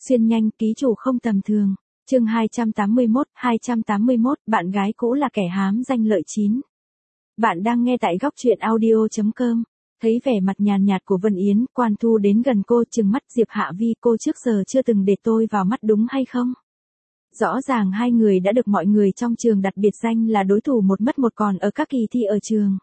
Xuyên nhanh, ký chủ không tầm thường. Chương 281, bạn gái cũ là kẻ hám danh lợi 9. Bạn đang nghe tại góc truyện audio.com. Thấy vẻ mặt nhàn nhạt của Vân Yến, Quan Thu đến gần cô trừng mắt Diệp Hạ Vi, cô trước giờ chưa từng để tôi vào mắt đúng hay không? Rõ ràng hai người đã được mọi người trong trường đặt biệt danh là đối thủ một mất một còn ở các kỳ thi ở trường.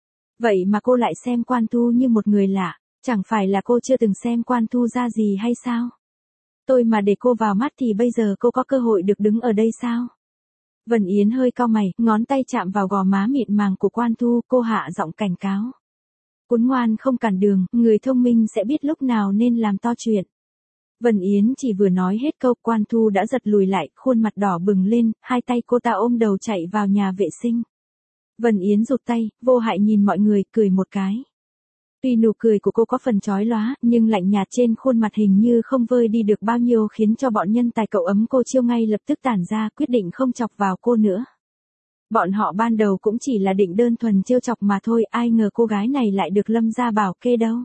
Vậy mà cô lại xem Quan Thu như một người lạ, chẳng phải là cô chưa từng xem Quan Thu ra gì hay sao? Tôi mà để cô vào mắt thì bây giờ cô có cơ hội được đứng ở đây sao? Vân Yến hơi cau mày, ngón tay chạm vào gò má mịn màng của Quan Thu, cô hạ giọng cảnh cáo. Cún ngoan không cản đường, người thông minh sẽ biết lúc nào nên làm to chuyện. Vân Yến chỉ vừa nói hết câu, Quan Thu đã giật lùi lại, khuôn mặt đỏ bừng lên, hai tay cô ta ôm đầu chạy vào nhà vệ sinh. Vân Yến rụt tay, vô hại nhìn mọi người, cười một cái. Tuy nụ cười của cô có phần chói lóa, nhưng lạnh nhạt trên khuôn mặt hình như không vơi đi được bao nhiêu, khiến cho bọn nhân tài cậu ấm cô chiêu ngay lập tức tản ra, quyết định không chọc vào cô nữa. Bọn họ ban đầu cũng chỉ là định đơn thuần trêu chọc mà thôi, ai ngờ cô gái này lại được Lâm gia bảo kê đâu.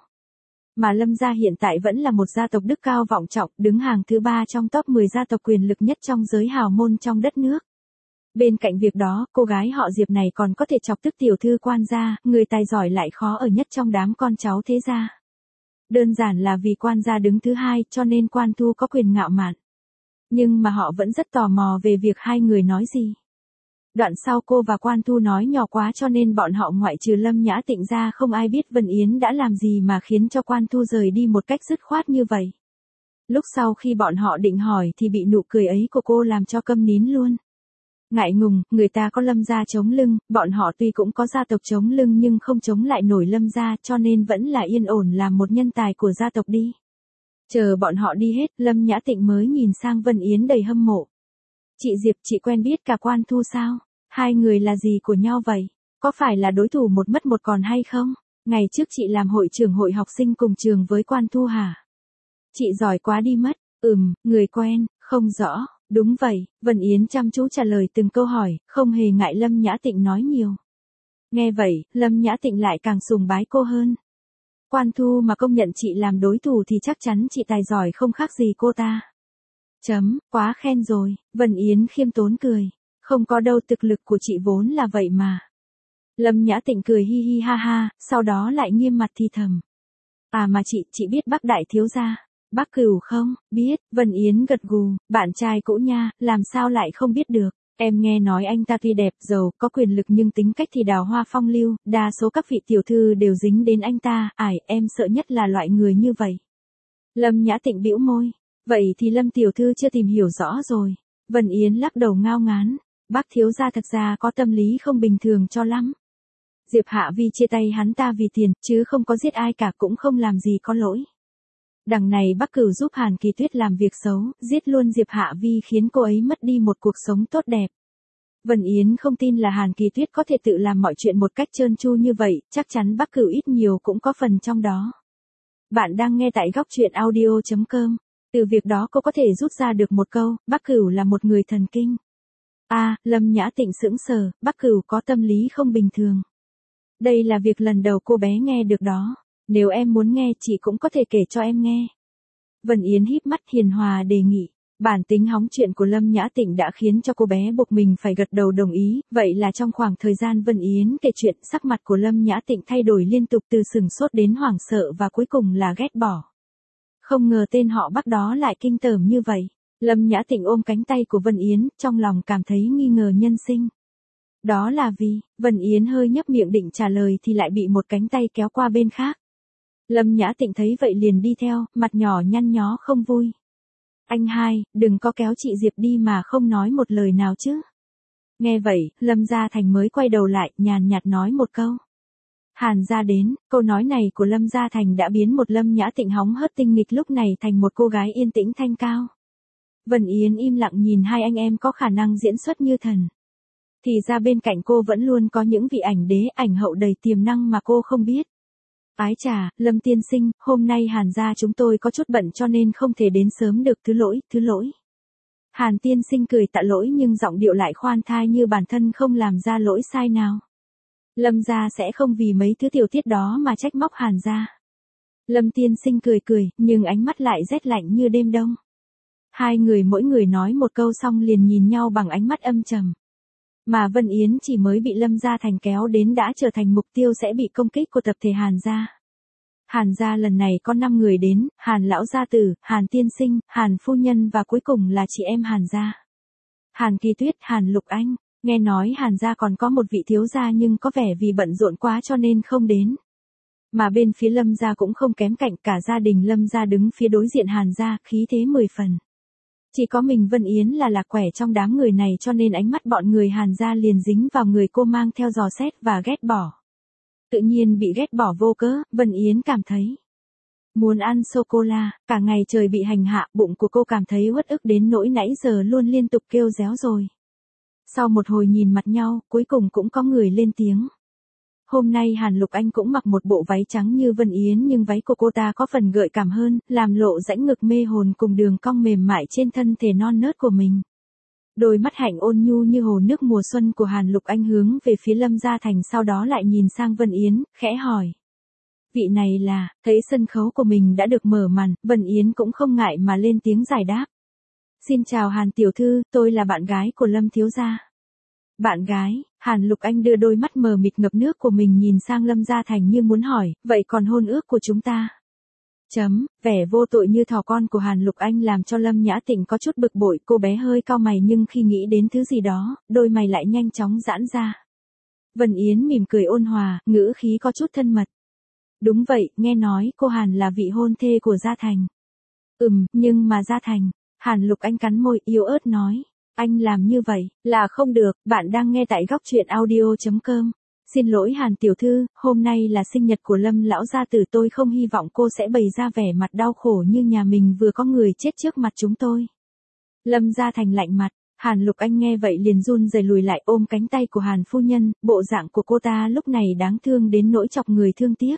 Mà Lâm gia hiện tại vẫn là một gia tộc đức cao vọng trọng, đứng hàng thứ 3 trong top 10 gia tộc quyền lực nhất trong giới hào môn trong đất nước. Bên cạnh việc đó, cô gái họ Diệp này còn có thể chọc tức tiểu thư Quan gia, người tài giỏi lại khó ở nhất trong đám con cháu thế gia. Đơn giản là vì Quan gia đứng thứ 2 cho nên Quan Thu có quyền ngạo mạn. Nhưng mà họ vẫn rất tò mò về việc hai người nói gì. Đoạn sau cô và Quan Thu nói nhỏ quá cho nên bọn họ ngoại trừ Lâm Nhã Tịnh ra không ai biết Vân Yến đã làm gì mà khiến cho Quan Thu rời đi một cách dứt khoát như vậy. Lúc sau khi bọn họ định hỏi thì bị nụ cười ấy của cô làm cho câm nín luôn. Ngại ngùng, người ta có Lâm gia chống lưng, bọn họ tuy cũng có gia tộc chống lưng nhưng không chống lại nổi Lâm gia, cho nên vẫn là yên ổn làm một nhân tài của gia tộc đi. Chờ bọn họ đi hết, Lâm Nhã Tịnh mới nhìn sang Vân Yến đầy hâm mộ. Chị Diệp, chị quen biết cả Quan Thu sao? Hai người là gì của nhau vậy? Có phải là đối thủ một mất một còn hay không? Ngày trước chị làm hội trưởng hội học sinh cùng trường với Quan Thu hả? Chị giỏi quá đi mất. Người quen, không rõ. Đúng vậy, Vân Yến chăm chú trả lời từng câu hỏi, không hề ngại Lâm Nhã Tịnh nói nhiều. Nghe vậy, Lâm Nhã Tịnh lại càng sùng bái cô hơn. Quan Thu mà công nhận chị làm đối thủ thì chắc chắn chị tài giỏi không khác gì cô ta. Quá khen rồi, Vân Yến khiêm tốn cười. Không có đâu, thực lực của chị vốn là vậy mà. Lâm Nhã Tịnh cười hi hi ha ha, sau đó lại nghiêm mặt thì thầm. À mà chị biết Bắc đại thiếu gia, Bắc Cửu không? Biết, Vân Yến gật gù, bạn trai cũ nha, làm sao lại không biết được. Em nghe nói anh ta tuy đẹp, giàu, có quyền lực nhưng tính cách thì đào hoa phong lưu, đa số các vị tiểu thư đều dính đến anh ta, em sợ nhất là loại người như vậy. Lâm Nhã Tịnh bĩu môi, vậy thì Lâm tiểu thư chưa tìm hiểu rõ rồi. Vân Yến lắc đầu ngao ngán, Bác thiếu gia thật ra có tâm lý không bình thường cho lắm. Diệp Hạ Vi chia tay hắn ta vì tiền, chứ không có giết ai cả, cũng không làm gì có lỗi. Đằng này Bắc Cửu giúp Hàn Kỳ Tuyết làm việc xấu, giết luôn Diệp Hạ Vi khiến cô ấy mất đi một cuộc sống tốt đẹp. Vân Yến không tin là Hàn Kỳ Tuyết có thể tự làm mọi chuyện một cách trơn tru như vậy, chắc chắn Bắc Cửu ít nhiều cũng có phần trong đó. Bạn đang nghe tại góc truyện audio.com. Từ việc đó cô có thể rút ra được một câu, Bắc Cửu là một người thần kinh. Lâm Nhã Tịnh sững sờ, Bắc Cửu có tâm lý không bình thường. Đây là việc lần đầu cô bé nghe được đó. Nếu em muốn nghe chị cũng có thể kể cho em nghe. Vân Yến híp mắt hiền hòa đề nghị. Bản tính hóng chuyện của Lâm Nhã Tịnh đã khiến cho cô bé buộc mình phải gật đầu đồng ý. Vậy là trong khoảng thời gian Vân Yến kể chuyện, sắc mặt của Lâm Nhã Tịnh thay đổi liên tục từ sừng sốt đến hoảng sợ và cuối cùng là ghét bỏ. Không ngờ tên họ Bắc đó lại kinh tởm như vậy. Lâm Nhã Tịnh ôm cánh tay của Vân Yến, trong lòng cảm thấy nghi ngờ nhân sinh. Đó là vì, Vân Yến hơi nhấp miệng định trả lời thì lại bị một cánh tay kéo qua bên khác. Lâm Nhã Tịnh thấy vậy liền đi theo, mặt nhỏ nhăn nhó không vui. Anh hai, đừng có kéo chị Diệp đi mà không nói một lời nào chứ. Nghe vậy, Lâm Gia Thành mới quay đầu lại, nhàn nhạt nói một câu. Hàn gia đến, câu nói này của Lâm Gia Thành đã biến một Lâm Nhã Tịnh hóng hớt tinh nghịch lúc này thành một cô gái yên tĩnh thanh cao. Vân Yến im lặng nhìn hai anh em có khả năng diễn xuất như thần. Thì ra bên cạnh cô vẫn luôn có những vị ảnh đế, ảnh hậu đầy tiềm năng mà cô không biết. Ái chà, Lâm tiên sinh, hôm nay Hàn gia chúng tôi có chút bận cho nên không thể đến sớm được, thứ lỗi. Hàn tiên sinh cười tạ lỗi nhưng giọng điệu lại khoan thai như bản thân không làm ra lỗi sai nào. Lâm gia sẽ không vì mấy thứ tiểu tiết đó mà trách móc Hàn gia. Lâm tiên sinh cười nhưng ánh mắt lại rét lạnh như đêm đông. Hai người mỗi người nói một câu xong liền nhìn nhau bằng ánh mắt âm trầm. Mà Vân Yến chỉ mới bị Lâm Gia Thành kéo đến đã trở thành mục tiêu sẽ bị công kích của tập thể Hàn gia. Hàn gia lần này có 5 người đến, Hàn lão gia tử, Hàn tiên sinh, Hàn phu nhân và cuối cùng là chị em Hàn gia. Hàn Kỳ Tuyết, Hàn Lục Anh, nghe nói Hàn gia còn có một vị thiếu gia nhưng có vẻ vì bận rộn quá cho nên không đến. Mà bên phía Lâm gia cũng không kém cạnh, cả gia đình Lâm gia đứng phía đối diện Hàn gia, khí thế 10 phần. Chỉ có mình Vân Yến là lạc quẻ trong đám người này cho nên ánh mắt bọn người Hàn gia liền dính vào người cô mang theo dò xét và ghét bỏ. Tự nhiên bị ghét bỏ vô cớ, Vân Yến cảm thấy muốn ăn sô-cô-la, cả ngày trời bị hành hạ, bụng của cô cảm thấy uất ức đến nỗi nãy giờ luôn liên tục kêu réo rồi. Sau một hồi nhìn mặt nhau, cuối cùng cũng có người lên tiếng. Hôm nay Hàn Lục Anh cũng mặc một bộ váy trắng như Vân Yến nhưng váy của cô ta có phần gợi cảm hơn, làm lộ rãnh ngực mê hồn cùng đường cong mềm mại trên thân thể non nớt của mình. Đôi mắt hạnh ôn nhu như hồ nước mùa xuân của Hàn Lục Anh hướng về phía Lâm Gia Thành sau đó lại nhìn sang Vân Yến, khẽ hỏi. Vị này là, thấy sân khấu của mình đã được mở màn, Vân Yến cũng không ngại mà lên tiếng giải đáp. Xin chào Hàn tiểu thư, tôi là bạn gái của Lâm thiếu gia. Bạn gái, Hàn Lục Anh đưa đôi mắt mờ mịt ngập nước của mình nhìn sang Lâm Gia Thành như muốn hỏi, vậy còn hôn ước của chúng ta? Vẻ vô tội như thỏ con của Hàn Lục Anh làm cho Lâm Nhã Tịnh có chút bực bội, cô bé hơi cau mày nhưng khi nghĩ đến thứ gì đó, đôi mày lại nhanh chóng giãn ra. Vân Yến mỉm cười ôn hòa, ngữ khí có chút thân mật. Đúng vậy, nghe nói cô Hàn là vị hôn thê của Gia Thành. Nhưng mà Gia Thành, Hàn Lục Anh cắn môi yếu ớt nói. Anh làm như vậy, là không được, bạn đang nghe tại góc truyện audio.com. Xin lỗi Hàn tiểu thư, hôm nay là sinh nhật của Lâm lão gia tử, tôi không hy vọng cô sẽ bày ra vẻ mặt đau khổ như nhà mình vừa có người chết trước mặt chúng tôi. Lâm Gia Thành lạnh mặt, Hàn Lục Anh nghe vậy liền run rẩy lùi lại ôm cánh tay của Hàn phu nhân, bộ dạng của cô ta lúc này đáng thương đến nỗi chọc người thương tiếc.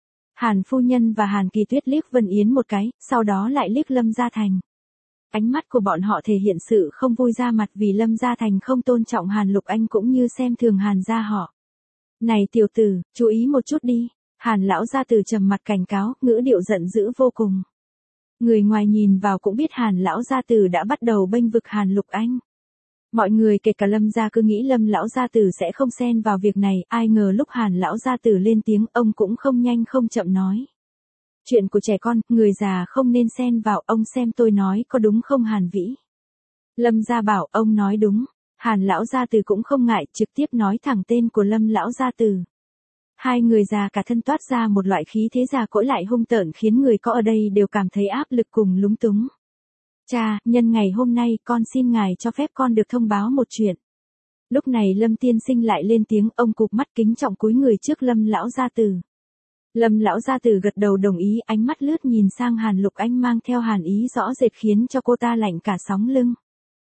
Hàn phu nhân và Hàn Kỳ Tuyết liếc Vân Yến một cái, sau đó lại liếc Lâm Gia Thành. Ánh mắt của bọn họ thể hiện sự không vui ra mặt vì Lâm Gia Thành không tôn trọng Hàn Lục Anh cũng như xem thường Hàn gia họ. Này tiểu tử, chú ý một chút đi. Hàn lão gia tử trầm mặt cảnh cáo, ngữ điệu giận dữ vô cùng. Người ngoài nhìn vào cũng biết Hàn lão gia tử đã bắt đầu bênh vực Hàn Lục Anh. Mọi người kể cả Lâm gia cứ nghĩ Lâm lão gia tử sẽ không xen vào việc này, ai ngờ lúc Hàn lão gia tử lên tiếng, ông cũng không nhanh không chậm nói. Chuyện của trẻ con, người già không nên xen vào, ông xem tôi nói có đúng không Hàn Vĩ? Lâm gia bảo, ông nói đúng. Hàn lão gia tử cũng không ngại, trực tiếp nói thẳng tên của Lâm lão gia tử. Hai người già cả thân toát ra một loại khí thế già cỗi lại hung tợn khiến người có ở đây đều cảm thấy áp lực cùng lúng túng. Cha, nhân ngày hôm nay con xin ngài cho phép con được thông báo một chuyện. Lúc này Lâm tiên sinh lại lên tiếng, ông cụp mắt kính trọng cúi người trước Lâm lão gia tử. Lâm lão gia tử gật đầu đồng ý, ánh mắt lướt nhìn sang Hàn Lục Anh mang theo hàn ý rõ rệt khiến cho cô ta lạnh cả sóng lưng.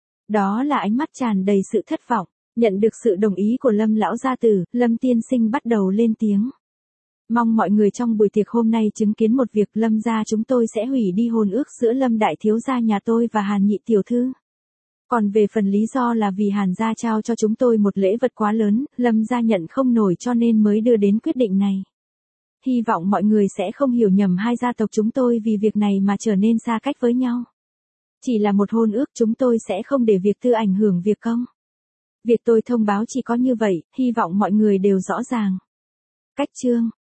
Đó là ánh mắt tràn đầy sự thất vọng. Nhận được sự đồng ý của Lâm lão gia tử, Lâm tiên sinh bắt đầu lên tiếng. Mong mọi người trong buổi tiệc hôm nay chứng kiến một việc, Lâm gia chúng tôi sẽ hủy đi hôn ước giữa Lâm đại thiếu gia nhà tôi và Hàn nhị tiểu thư. Còn về phần lý do là vì Hàn gia trao cho chúng tôi một lễ vật quá lớn, Lâm gia nhận không nổi cho nên mới đưa đến quyết định này. Hy vọng mọi người sẽ không hiểu nhầm hai gia tộc chúng tôi vì việc này mà trở nên xa cách với nhau. Chỉ là một hôn ước, chúng tôi sẽ không để việc tư ảnh hưởng việc công. Việc tôi thông báo chỉ có như vậy, hy vọng mọi người đều rõ ràng. Cách chương